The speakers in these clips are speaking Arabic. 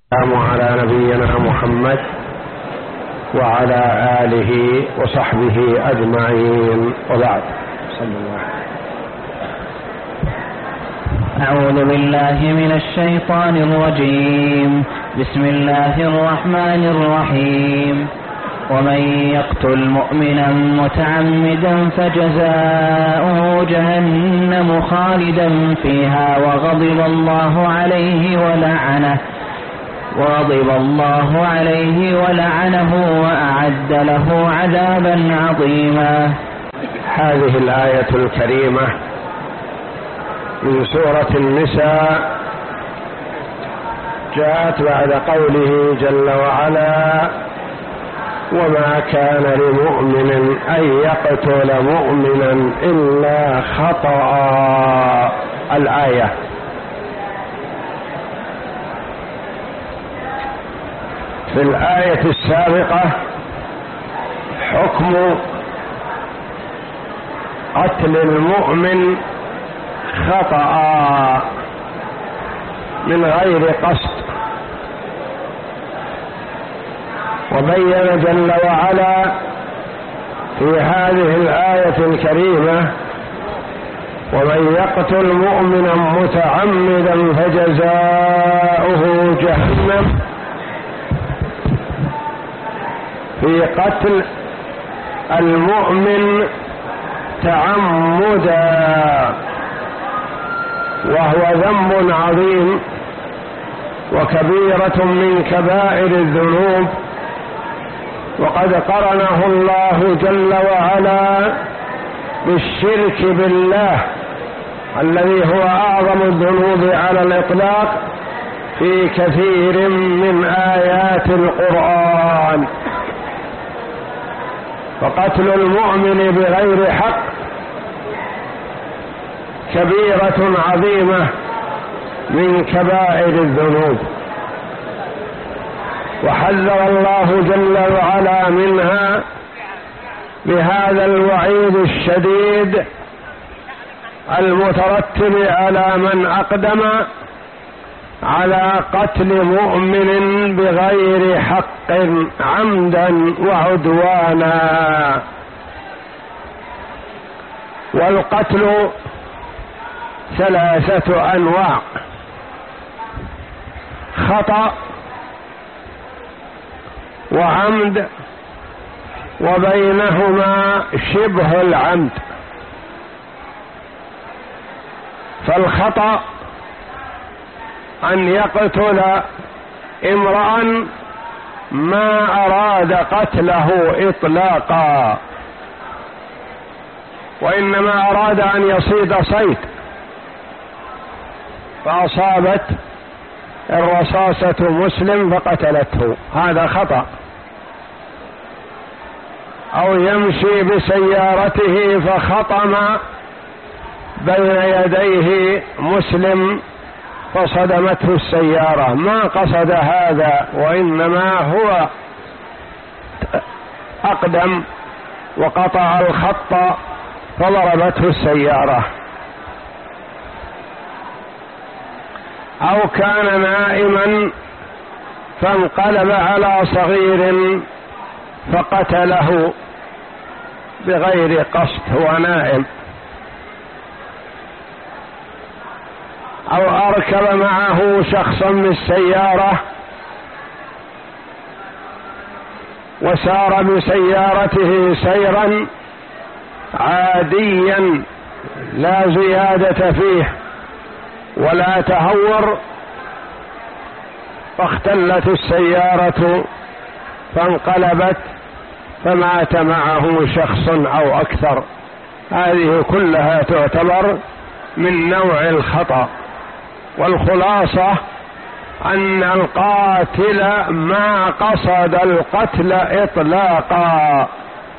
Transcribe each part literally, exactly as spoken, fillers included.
السلام على نبينا محمد وعلى آله وصحبه أجمعين، وبعد. صلى الله عليه وسلم. أعوذ بالله من الشيطان الرجيم. بسم الله الرحمن الرحيم. ومن يقتل مؤمنا متعمدا فجزاؤه جهنم خالدا فيها وغضب الله عليه ولعنه وغضب الله عليه ولعنه وأعد له عذابا عظيما. هذه الآية الكريمة من سورة النساء جاءت بعد قوله جل وعلا: وما كان لمؤمن أن يقتل مؤمنا إلا خطأ. الآية في الآية السابقة حكم قتل المؤمن خطأ من غير قصد، وبين جل وعلا في هذه الآية الكريمة: ومن يقتل مؤمنا متعمدا فجزاؤه جهنم، في قتل المؤمن تعمدا، وهو ذنب عظيم وكبيرة من كبائر الذنوب، وقد قرنه الله جل وعلا بالشرك بالله الذي هو أعظم الذنوب على الإطلاق في كثير من آيات القرآن. فقتل المؤمن بغير حق كبيرة عظيمة من كبائر الذنوب، وحذر الله جل وعلا منها بهذا الوعيد الشديد المترتب على من أقدم على قتل مؤمن بغير حق عمدا وعدوانا. والقتل ثلاثة أنواع: خطأ وعمد وبينهما شبه العمد. فالخطأ أن يقتل امرأ ما أراد قتله إطلاقا، وإنما أراد أن يصيد صيد فأصابت الرصاصة مسلم فقتلته، هذا خطأ. أو يمشي بسيارته فخطم بين يديه مسلم فصدمته السيارة، ما قصد هذا، وإنما هو أقدم وقطع الخط فضربته السيارة. أو كان نائما فانقلب على صغير فقتله بغير قصد، هو نائم. أو أركب معه شخصا من السيارة وسار بسيارته سيرا عاديا لا زيادة فيه ولا تهور، فاختلت السيارة فانقلبت فمات معه شخص أو أكثر. هذه كلها تعتبر من نوع الخطأ. والخلاصة أن القاتل ما قصد القتل إطلاقا.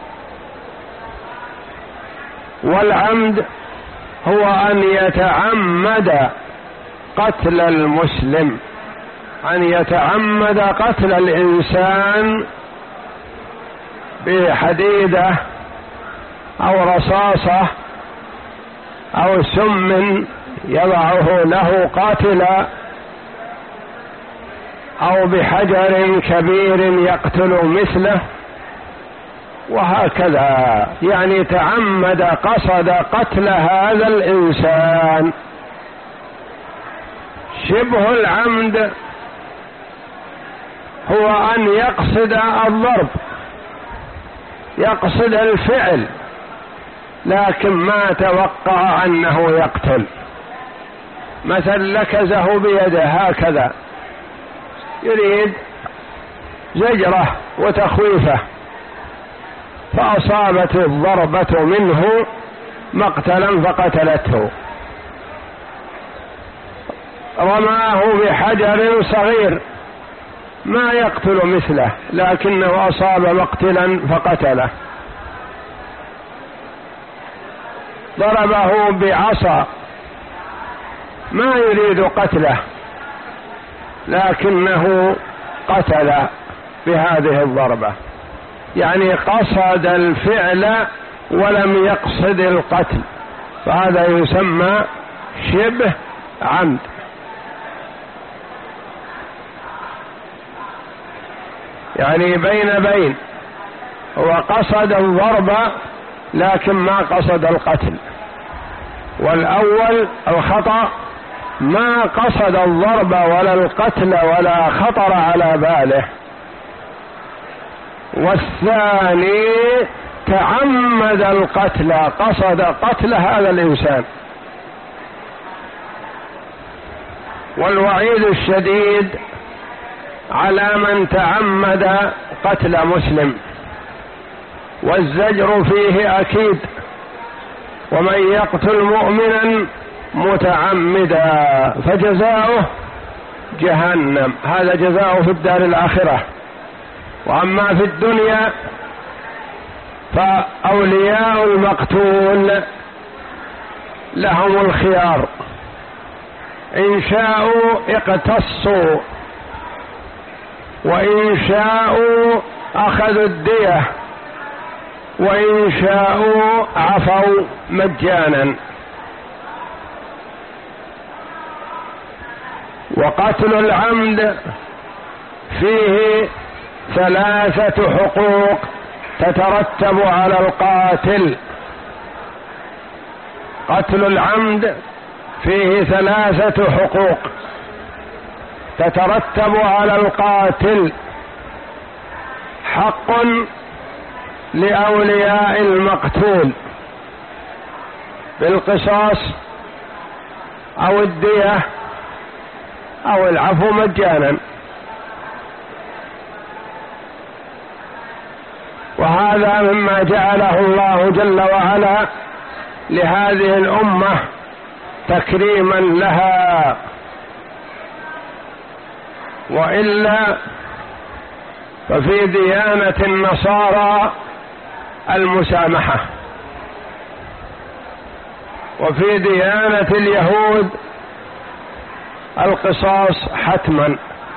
والعمد هو أن يتعمد قتل المسلم، أن يتعمد قتل الإنسان بحديدة أو رصاصة أو سم يضعه له قاتلا أو بحجر كبير يقتل مثله، وهكذا. يعني تعمد قصد قتل هذا الإنسان. شبه العمد هو أن يقصد الضرب، يقصد الفعل، لكن ما توقع أنه يقتل. مثل لكزه بيده هكذا، يريد زجره وتخويفه، فأصابت الضربة منه مقتلا فقتلته. رماه بحجر صغير ما يقتل مثله، لكنه أصاب مقتلا فقتله. ضربه بعصا ما يريد قتله، لكنه قتل بهذه الضربة. يعني قصد الفعل ولم يقصد القتل، فهذا يسمى شبه عمد. يعني بين بين، هو قصد الضرب لكن ما قصد القتل. والأول الخطأ ما قصد الضرب ولا القتل ولا خطر على باله. والثاني تعمد القتل، قصد قتل هذا الإنسان. والوعيد الشديد على من تعمد قتل مسلم، والزجر فيه أكيد. ومن يقتل مؤمنا متعمدا فجزاؤه جهنم، هذا جزاؤه في الدار الآخرة. وأما في الدنيا فأولياء المقتول لهم الخيار، إن شاءوا اقتصوا، وإن شاءوا أخذوا الدية، وإن شاءوا عفوا مجانا. وقتل العمد فيه ثلاثة حقوق تترتب على القاتل. قتل العمد فيه ثلاثة حقوق تترتب على القاتل. حق لأولياء المقتول بالقصاص أو الدية أو العفو مجانا. وهذا مما جعله الله جل وعلا لهذه الأمة تكريما لها، وإلا ففي ديانة النصارى المسامحة، وفي ديانة اليهود القصاص حتما.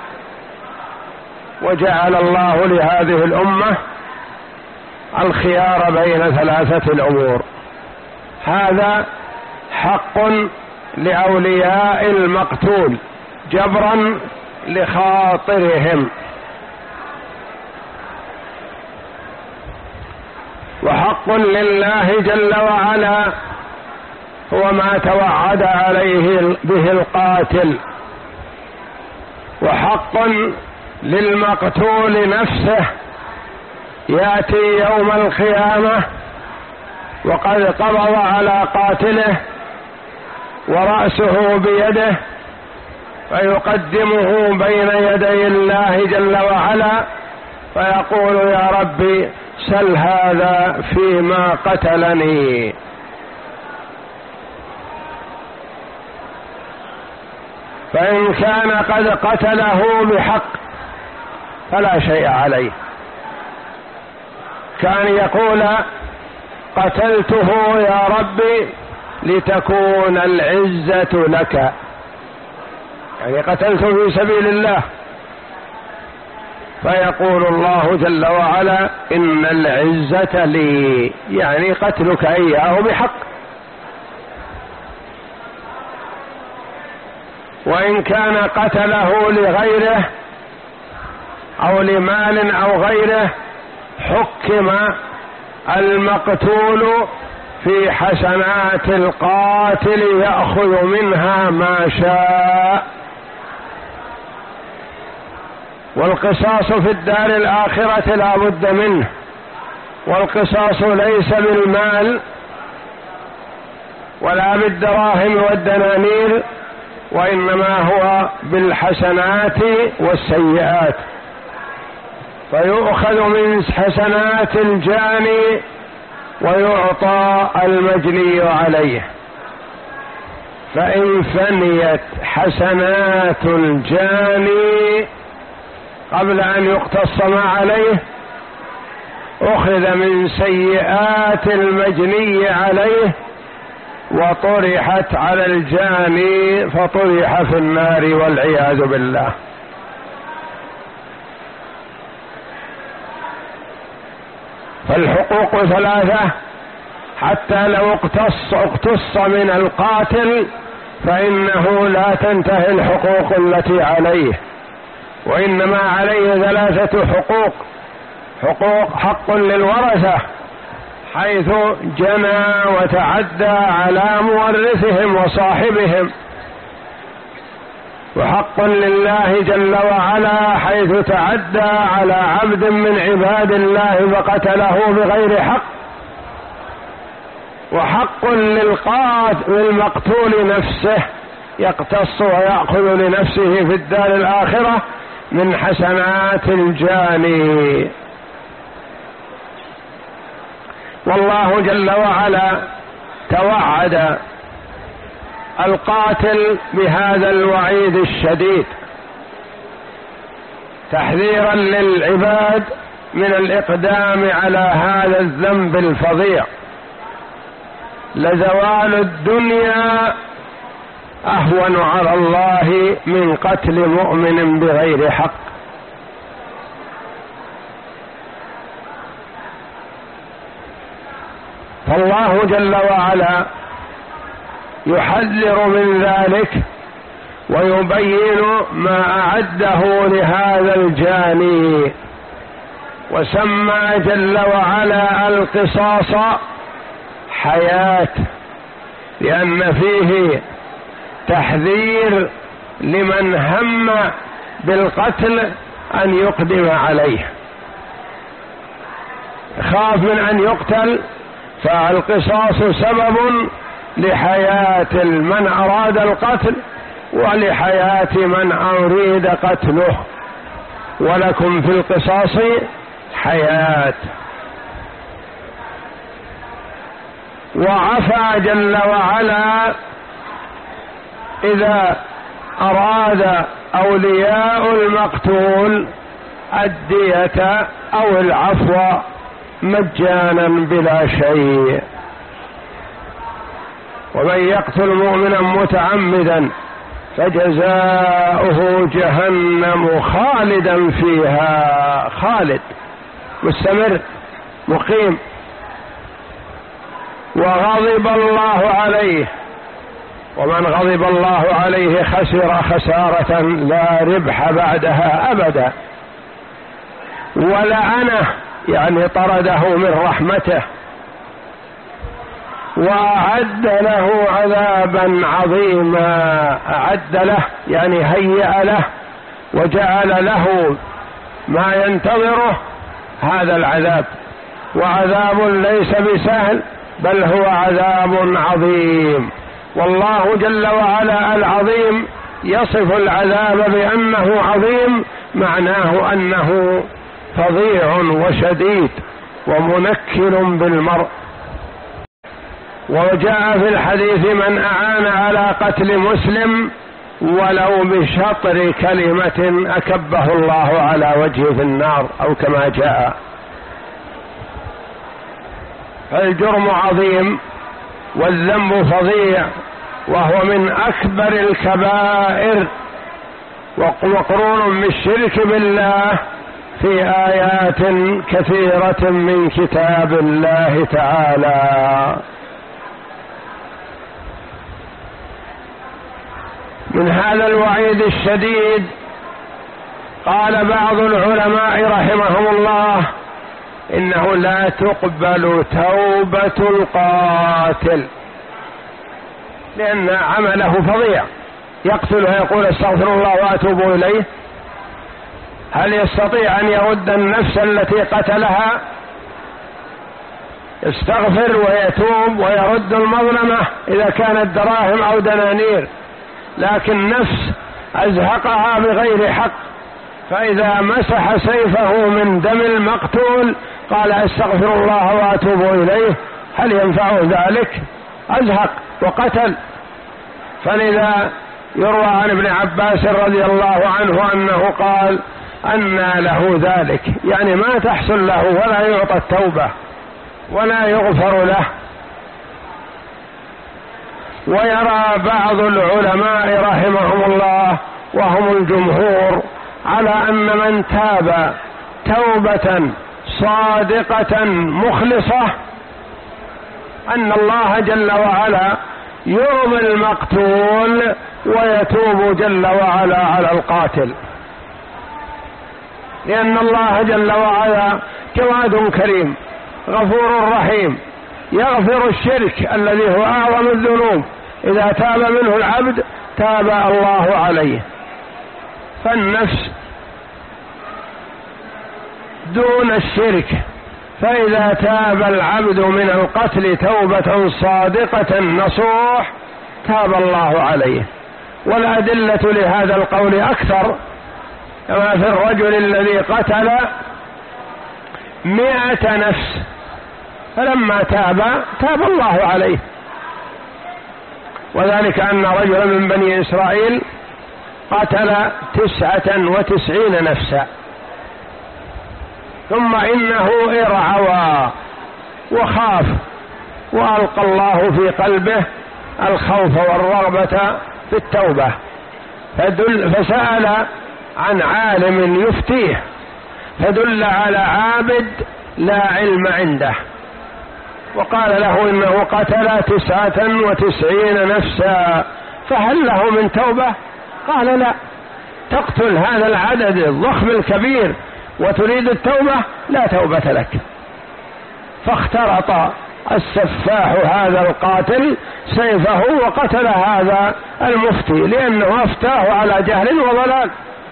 وجعل الله لهذه الأمة الخيار بين ثلاثة الأمور. هذا حق لأولياء المقتول جبرا لخاطرهم، وحق لله جل وعلا هو ما توعد عليه به القاتل، وحق للمقتول نفسه يأتي يوم القيامة وقد قبض على قاتله ورأسه بيده، فيقدمه بين يدي الله جل وعلا فيقول يا ربي سل هذا فيما قتلني. فإن كان قد قتله بحق فلا شيء عليه. كان يقول قتلته يا ربي لتكون العزة لك، يعني قتلته في سبيل الله، فيقول الله جل وعلا إن العزة لي، يعني قتلك إياه بحق. وإن كان قتله لغيره أو لمال أو غيره حكم المقتول في حسنات القاتل يأخذ منها ما شاء. والقصاص في الدار الآخرة لا بد منه، والقصاص ليس بالمال ولا بالدراهم والدنانير، وإنما هو بالحسنات والسيئات، فيؤخذ من حسنات الجاني ويعطى المجني عليه. فإن فنيت حسنات الجاني قبل أن يقتص ما عليه أخذ من سيئات المجني عليه وطرحت على الجاني فطرح في النار والعياذ بالله. فالحقوق ثلاثة، حتى لو اقتص اقتص من القاتل فإنه لا تنتهي الحقوق التي عليه، وإنما عليه ثلاثة حقوق. حقوق حق للورثة حيث جنى وتعدى على مورثهم وصاحبهم، وحق لله جل وعلا حيث تعدى على عبد من عباد الله فقتله بغير حق، وحق للقاتل المقتول نفسه يقتص ويأخذ لنفسه في الدار الآخرة من حسنات الجاني. والله جل وعلا توعد القاتل بهذا الوعيد الشديد تحذيرا للعباد من الإقدام على هذا الذنب الفظيع. لزوال الدنيا أهون على الله من قتل مؤمن بغير حق. فالله جل وعلا يحذر من ذلك ويبين ما أعده لهذا الجاني، وسمى جل وعلا القصاص حياة، لأن فيه تحذير لمن هم بالقتل أن يقدم عليه، خاف من أن يقتل، فالقصاص سبب لحياة من أراد القتل ولحياة من أريد قتله. ولكم في القصاص حياة. وعفى جل وعلا إذا أراد أولياء المقتول الدية أو العفو مجانا بلا شيء. ومن يقتل مؤمنا متعمدا فجزاؤه جهنم خالدا فيها، خالد مستمر مقيم، وغضب الله عليه. ومن غضب الله عليه خسر خسارة لا ربح بعدها أبدا. ولعنه يعني طرده من رحمته، وأعد له عذابا عظيما. أعد له يعني هيأ له وجعل له ما ينتظره هذا العذاب، وعذاب ليس بسهل بل هو عذاب عظيم. والله جل وعلا العظيم يصف العذاب بأنه عظيم، معناه أنه فظيع وشديد ومنكر بالمرء. وجاء في الحديث من أعان على قتل مسلم ولو بشطر كلمة أكبه الله على وجهه في النار، أو كما جاء. فالجرم عظيم والذنب فظيع، وهو من أكبر الكبائر، ومقرون بالشرك بالله في آيات كثيرة من كتاب الله تعالى. من هذا الوعيد الشديد قال بعض العلماء رحمهم الله إنه لا تقبل توبة القاتل، لأن عمله فظيع، يقتل ويقول استغفر الله وأتوب إليه. هل يستطيع أن يرد النفس التي قتلها؟ يستغفر ويتوب ويرد المظلمة إذا كانت دراهم أو دنانير، لكن نفس أزهقها بغير حق، فإذا مسح سيفه من دم المقتول قال استغفر الله وأتوب إليه، هل ينفعه ذلك؟ أزهق وقتل. فلذا يروى عن ابن عباس رضي الله عنه أنه قال أنى له ذلك، يعني ما تحصل له ولا يعطى التوبة ولا يغفر له. ويرى بعض العلماء رحمهم الله وهم الجمهور على أن من تاب توبة صادقة مخلصة أن الله جل وعلا يرضي المقتول ويتوب جل وعلا على القاتل، لأن الله جل وعلا جواد كريم غفور رحيم، يغفر الشرك الذي هو أعظم الذنوب، إذا تاب منه العبد تاب الله عليه. فالنفس دون الشرك، فإذا تاب العبد من القتل توبة صادقة نصوح تاب الله عليه. والأدلة لهذا القول أكثر، كما في الرجل الذي قتل مئة نفس فلما تاب تاب الله عليه، وذلك أن رجلا من بني إسرائيل قتل تسعة وتسعين نفسا، ثم إنه ارعوى وخاف، وألقى الله في قلبه الخوف والرغبة في التوبة، فدل فسأل عن عالم يفتيه، فدل على عابد لا علم عنده، وقال له إنه قتل تسعة وتسعين نفسا، فهل له من توبة؟ قال لا. تقتل هذا العدد الضخم الكبير وتريد التوبة؟ لا توبة لك. فاخترط السفاح هذا القاتل سيفه وقتل هذا المفتي، لأنه أفتاه على جهل وضلال،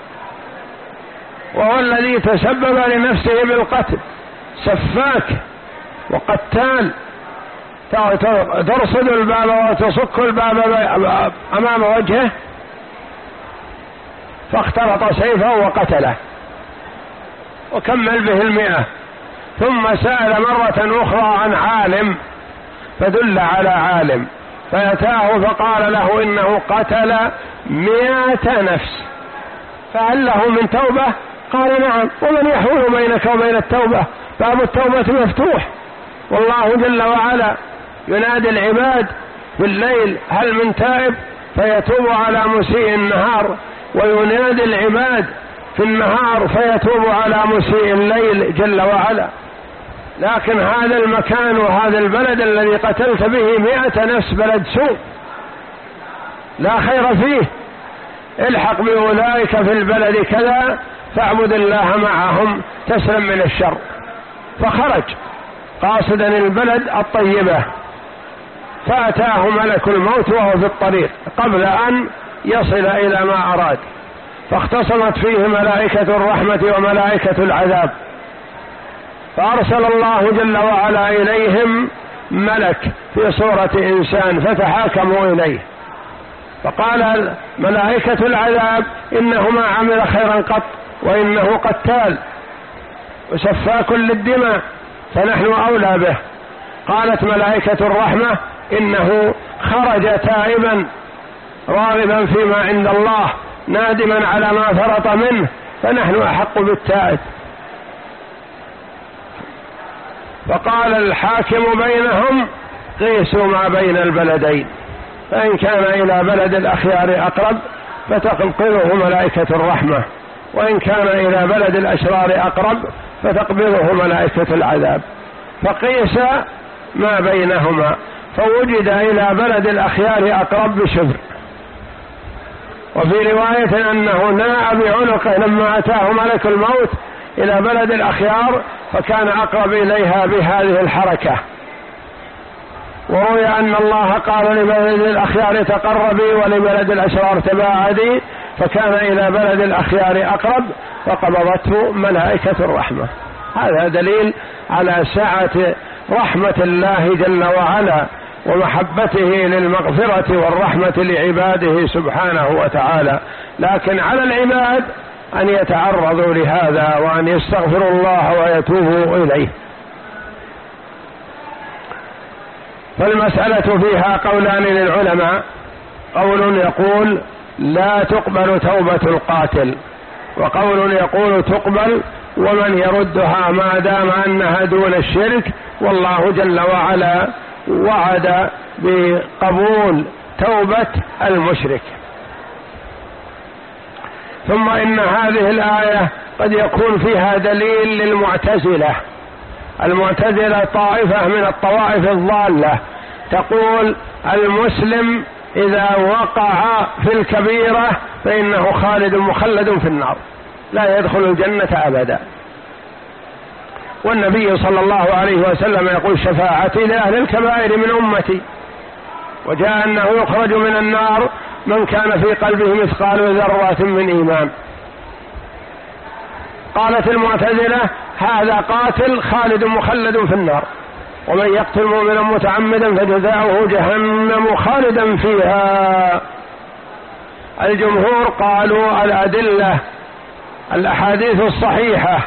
وهو الذي تسبب لنفسه بالقتل. سفاك وقتال، ترصد الباب وتصك الباب أمام وجهه، فاخترط سيفه وقتله وكمل به المئة. ثم سأل مرة أخرى عن عالم، فدل على عالم، فأتاه فقال له إنه قتل مئة نفس، فهل له من توبة؟ قال نعم. ومن يحول بينك وبين التوبة؟ باب التوبة مفتوح، والله جل وعلا ينادي العباد في الليل هل من تائب فيتوب على مسيء النهار، وينادي العباد في النهار فيتوب على مسيء الليل جل وعلا. لكن هذا المكان وهذا البلد الذي قتلت به مئة نفس بلد سوء لا خير فيه، الحق بأولئك في البلد كذا فاعبد الله معهم تسلم من الشر. فخرج قاصدا البلد الطيبة، فأتاه ملك الموت وهو في الطريق قبل أن يصل إلى ما أراد، فاختصمت فيه ملائكة الرحمة وملائكة العذاب، فأرسل الله جل وعلا إليهم ملك في صورة إنسان فتحاكموا إليه، فقال ملائكة العذاب إنه ما عمل خيرا قط، وإنه قتال وسفاك للدماء فنحن أولى به. قالت ملائكة الرحمة إنه خرج تائبا راغبا فيما عند الله نادما على ما فرط منه فنحن أحق بالتائب. فقال الحاكم بينهم قيسوا ما بين البلدين، فإن كان إلى بلد الأخيار أقرب فتقبله ملائكة الرحمة، وإن كان إلى بلد الأشرار أقرب فتقبله ملائكة العذاب. فقيس ما بينهما فوجد إلى بلد الأخيار أقرب بشبر، وفي رواية أنه ناء بعنقه لما أتاه ملك الموت إلى بلد الأخيار فكان أقرب إليها بهذه الحركة. وروي أن الله قال لبلد الأخيار تقربي ولبلد الأشرار تباعدي، فكان إلى بلد الأخيار أقرب فقبضته ملائكة الرحمة. هذا دليل على سعة رحمة الله جل وعلا ومحبته للمغفرة والرحمة لعباده سبحانه وتعالى، لكن على العباد أن يتعرضوا لهذا وأن يستغفروا الله ويتوبوا إليه. فالمسألة فيها قولان للعلماء، قول يقول لا تقبل توبة القاتل، وقول يقول تقبل ومن يردها ما دام أنها دون الشرك، والله جل وعلا وعد بقبول توبة المشرك. ثم إن هذه الآية قد يكون فيها دليل للمعتزلة. المعتزلة طائفة من الطوائف الضالة تقول المسلم إذا وقع في الكبيرة فإنه خالد مخلد في النار لا يدخل الجنة أبدا. والنبي صلى الله عليه وسلم يقول شفاعتي لأهل الكبائر من أمتي، وجاء أنه يخرج من النار من كان في قلبه مثقال ذرة من إيمان. قالت المعتزلة هذا قاتل خالد مخلد في النار، ومن يقتل مؤمنا متعمدا فجزاؤه جهنم خالدا فيها. الجمهور قالوا الأدلة الأحاديث الصحيحة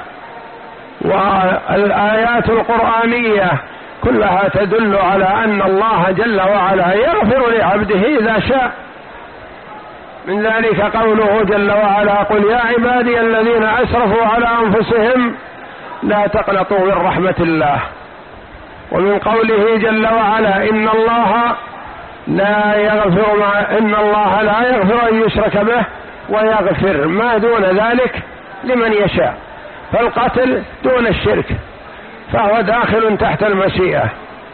والآيات القرآنية كلها تدل على أن الله جل وعلا يغفر لعبده إذا شاء. من ذلك قوله جل وعلا قل يا عبادي الذين أسرفوا على أنفسهم لا تقنطوا من رحمة الله. ومن قوله جل وعلا إن الله لا يغفر ما إن الله لا يغفر أن يشرك به ويغفر ما دون ذلك لمن يشاء. فالقتل دون الشرك فهو داخل تحت المشيئة،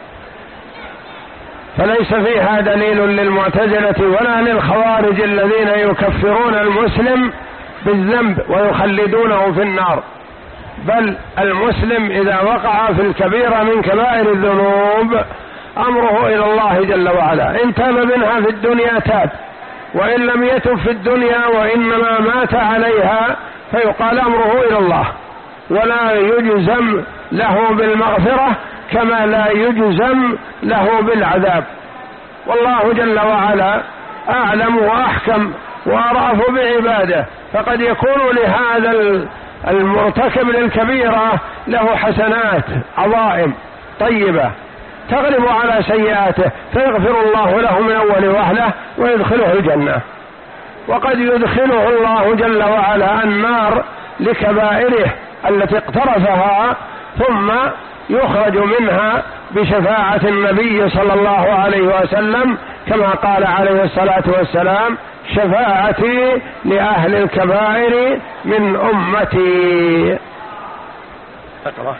فليس فيها دليل للمعتزلة ولا للخوارج الذين يكفرون المسلم بالذنب ويخلدونه في النار، بل المسلم إذا وقع في الكبيرة من كبائر الذنوب أمره إلى الله جل وعلا، إن تاب منها في الدنيا تاب، وإن لم يتب في الدنيا وإنما مات عليها فيقال أمره إلى الله، ولا يجزم له بالمغفرة كما لا يجزم له بالعذاب. والله جل وعلا أعلم وأحكم وأرأف بعباده، فقد يكون لهذا المرتكب للكبيرة له حسنات عظائم طيبة تغلب على سيئاته فيغفر الله له من أول وهلة ويدخله الجنة، وقد يدخله الله جل وعلا النار لكبائره التي اقترفها ثم يخرج منها بشفاعة النبي صلى الله عليه وسلم كما قال عليه الصلاة والسلام شفاعتي لأهل الكبائر من أمتي. اقرأ.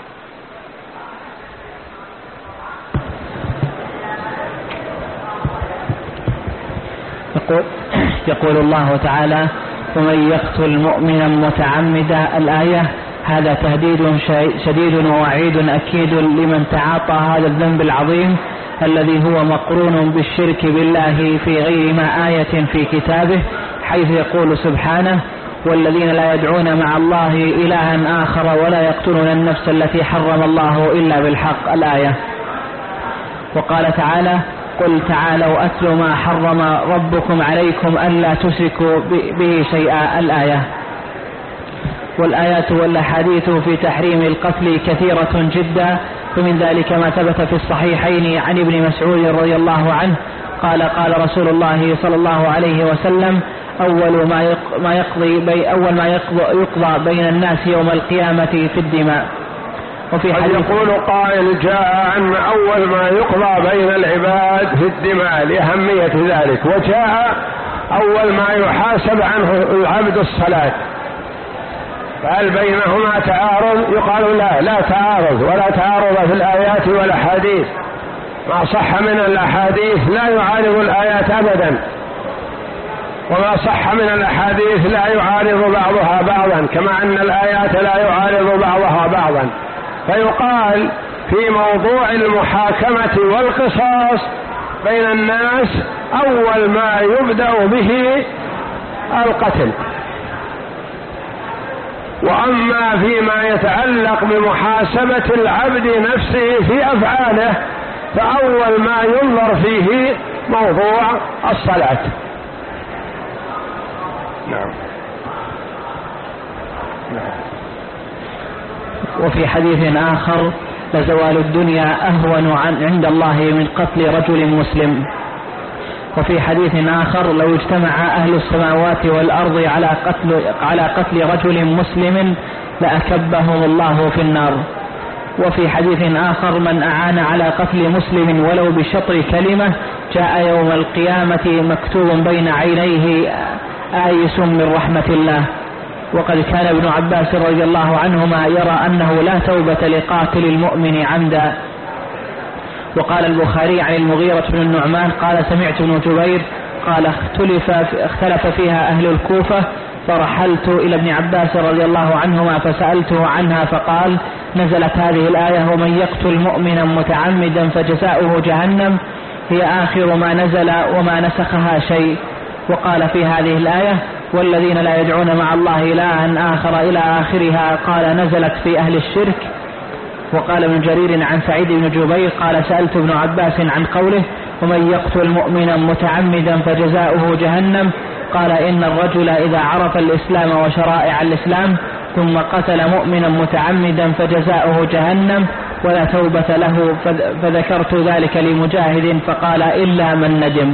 يقول, يقول الله تعالى ومن يقتل مؤمنا متعمدا الآية. هذا تهديد شديد ووعيد أكيد لمن تعاطى هذا الذنب العظيم الذي هو مقرون بالشرك بالله في غير ما آية في كتابه، حيث يقول سبحانه والذين لا يدعون مع الله إلها آخر ولا يقتلون النفس التي حرم الله إلا بالحق الآية. وقال تعالى قل تعالوا أتل ما حرم ربكم عليكم ألا تشركوا به شيئا الآية. والآيات والأحاديث في تحريم القتل كثيرة جدا، ومن ذلك ما ثبت في الصحيحين عن ابن مسعود رضي الله عنه قال قال رسول الله صلى الله عليه وسلم أول ما ما يقضي بي أول ما يقضى, يقضى بين الناس يوم القيامة في الدماء. وفي حديث يقول قائل جاء أن أول ما يقضى بين العباد في الدماء لأهمية ذلك، وجاء أول ما يحاسب عنه العبد الصلاة، فهل بينهما تعارض؟ يقال لا لا تعارض ولا تعارض في الآيات والأحاديث، ما صح من الأحاديث لا يعارض الآيات أبدا. وما صح من الأحاديث لا يعارض بعضها بعضا، كما أن الآيات لا يعارض بعضها بعضا. فيقال في موضوع المحاكمة والقصاص بين الناس أول ما يبدأ به القتل، وأما فيما يتعلق بمحاسبة العبد نفسه في أفعاله فأول ما ينظر فيه موضوع الصلاة. نعم. نعم. وفي حديث آخر: لزوال الدنيا أهون عند الله من قتل رجل مسلم. وفي حديث آخر: لو اجتمع أهل السماوات والأرض على قتل, على قتل رجل مسلم لأكبهم الله في النار. وفي حديث آخر: من أعان على قتل مسلم ولو بشطر كلمة جاء يوم القيامة مكتوب بين عينيه آيس من رحمة الله. وقد كان ابن عباس رضي الله عنهما يرى أنه لا توبة لقاتل المؤمن عمدا. وقال البخاري عن المغيرة بن النعمان قال: سمعت ابن جبير قال: اختلف, اختلف فيها أهل الكوفة، فرحلت إلى ابن عباس رضي الله عنهما فسألته عنها فقال: نزلت هذه الآية: ومن يقتل مؤمنا متعمدا فجزاؤه جهنم، هي آخر ما نزل وما نسخها شيء. وقال في هذه الآية: والذين لا يدعون مع الله إلها آخر إلى آخرها، قال: نزلت في أهل الشرك. وقال ابن جرير عن سعيد بن جبير قال: سألت ابن عباس عن قوله: ومن يقتل مؤمنا متعمدا فجزاؤه جهنم، قال: إن الرجل إذا عرف الإسلام وشرائع الإسلام ثم قتل مؤمنا متعمدا فجزاؤه جهنم ولا توبة له. فذكرت ذلك لمجاهد فقال: إلا من ندم.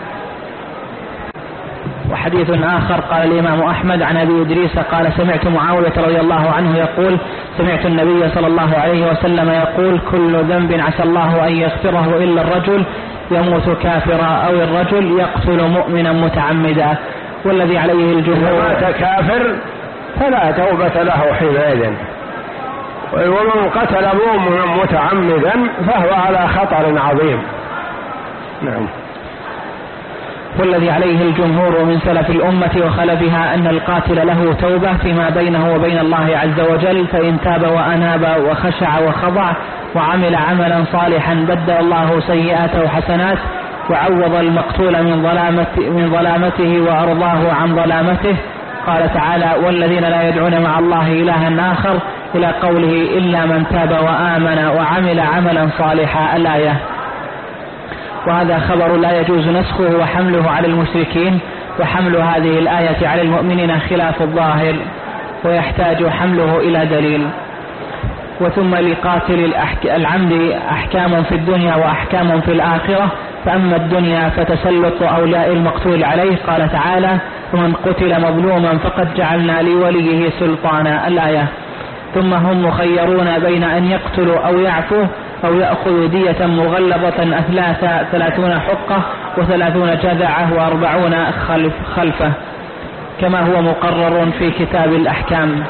وحديث آخر قال الإمام أحمد عن أبي إدريس قال: سمعت معاوية رضي الله عنه يقول: سمعت النبي صلى الله عليه وسلم يقول: كل ذنب عسى الله أن يغفره إلا الرجل يموت كافرا أو الرجل يقتل مؤمنا متعمدا. والذي عليه الجمهور مات كافر فلا توبة له حينئذ، ومن قتل مؤمنا متعمدا فهو على خطر عظيم. نعم. والذي عليه الجمهور من سلف الأمة وخلفها أن القاتل له توبة فيما بينه وبين الله عز وجل، فإن تاب وأناب وخشع وخضع وعمل عملا صالحا بدل الله سيئاته حسنات وعوض المقتول من ظلامته, من ظلامته وأرضاه عن ظلامته. قال تعالى: والذين لا يدعون مع الله إلها آخر إلى قوله: إلا من تاب وآمن وعمل عملا صالحا، الآية. وهذا خبر لا يجوز نسخه وحمله على المشركين، وحمل هذه الآية على المؤمنين خلاف الظاهر، ويحتاج حمله إلى دليل. وثم لقاتل العمد أحكام في الدنيا وأحكام في الآخرة. فأما الدنيا فتسلط أولياء المقتول عليه، قال تعالى: ومن قتل مظلوما فقد جعلنا لوليه سلطانا، الآية. ثم هم مخيرون بين أن يقتلوا أو يعفوا أو يأخذوا دية مغلظة أثلاث ثلاثون حقة وثلاثون جذعة وأربعون خلف خلفة، كما هو مقرر في كتاب الأحكام.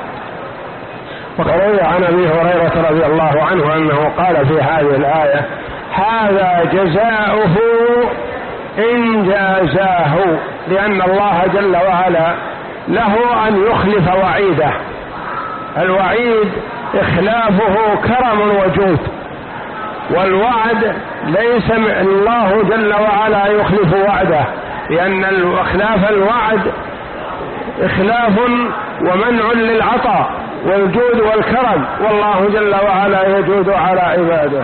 وروي عن أبي هريرة رضي الله عنه أنه قال في هذه الآية: هذا جزاؤه إن جازاه، لأن الله جل وعلا له أن يخلف وعيده. الوعيد إخلافه كرم وجود، والوعد ليس الله جل وعلا يخلف وعده، لأن إخلاف الوعد إخلاف ومنع للعطاء والجود والكرم، والله جل وعلا يجود على عباده.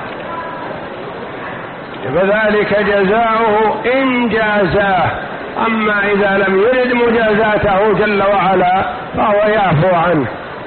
فذلك جزاؤه إن جازاه، أما إذا لم يرد مجازاته جل وعلا فهو يعفو عنه.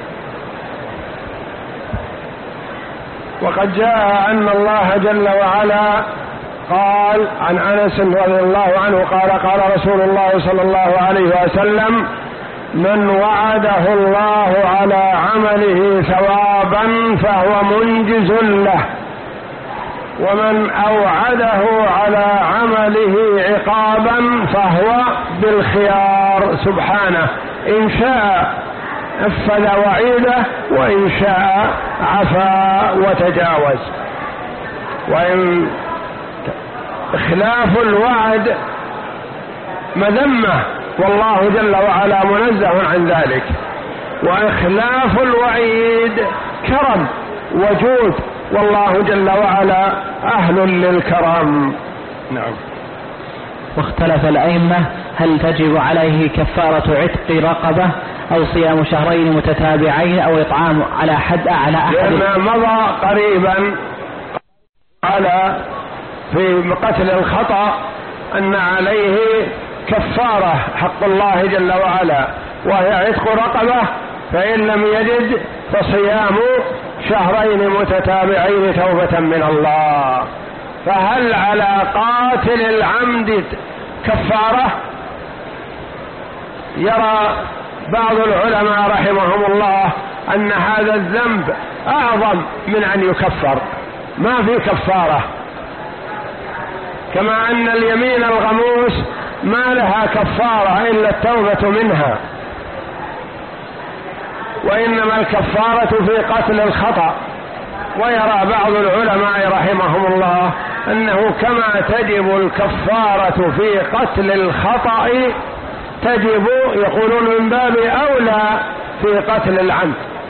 وقد جاء أن الله جل وعلا قال عن أنس رضي الله عنه قال: قال رسول الله صلى الله عليه وسلم: من وعده الله على عمله ثوابا فهو منجز له، ومن أوعده على عمله عقابا فهو بالخيار سبحانه، إن شاء نفذ وعيده وإن شاء عفا وتجاوز. وإن إخلاف الوعد مذمة، والله جل وعلا منزه عن ذلك. وإخلاف الوعيد كرم وجود، والله جل وعلا أهل للكرم. نعم. واختلف الأئمة هل تجب عليه كفارة عتق رقبة أو صيام شهرين متتابعين أو إطعام على حد على أحد، لأن مضى قريبا على في قتل الخطأ أن عليه كفارة حق الله جل وعلا وهي عتق رقبة، فإن لم يجد فصيام شهرين متتابعين توبة من الله. فهل على قاتل العمد كفارة؟ يرى بعض العلماء رحمهم الله أن هذا الذنب أعظم من أن يكفر، ما في كفارة، كما أن اليمين الغموس ما لها كفارة إلا التوبة منها، وإنما الكفارة في قتل الخطأ. ويرى بعض العلماء رحمهم الله أنه كما تجب الكفارة في قتل الخطأ تجب، يقولون من باب أولى في قتل العمد.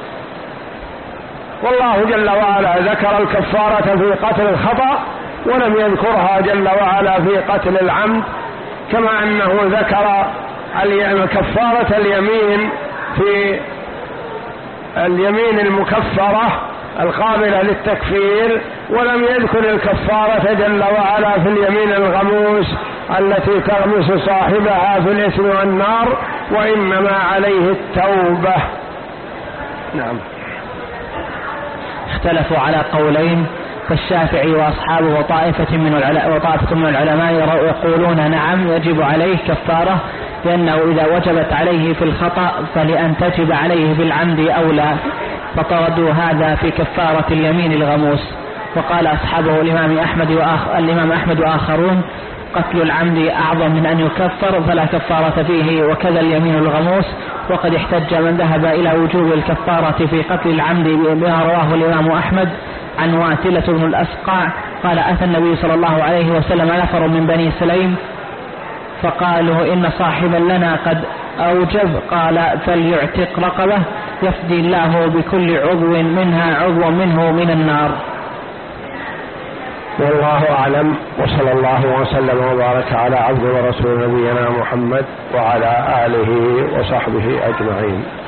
والله جل وعلا ذكر الكفارة في قتل الخطأ ولم يذكرها جل وعلا في قتل العمد، كما أنه ذكر كفارة اليمين في اليمين المكفرة القابلة للتكفير، ولم يذكر الكفارة جل وعلا في اليمين الغموس التي تغمس صاحبها في الإثم والنار، وإنما عليه التوبة. نعم. اختلفوا على قولين، فالشافعي وأصحابه وطائفة من العلماء وطائفة من العلماء يقولون نعم يجب عليه كفارة، لأنه إذا وجبت عليه في الخطأ فلأن تجب عليه في العمد أولى، فطردوا هذا في كفارة اليمين الغموس. وقال أصحابه الإمام أحمد وآخر الإمام أحمد وآخرون قتل العمد أعظم من أن يكفر فلا كفارة فيه، وكذا اليمين الغموس. وقد احتج من ذهب إلى وجوب الكفارة في قتل العمد بما رواه الإمام أحمد عن واتلة بن الأسقع قال أتى النبي صلى الله عليه وسلم نفر من بني سليم فقالوا إن صاحبا لنا قد أوجب، قال فليعتق رقبة يفدي الله بكل عضو منها عضو منه من النار. والله أعلم، وصلى الله وسلم وبارك على عبد ورسول نبينا محمد وعلى آله وصحبه أجمعين.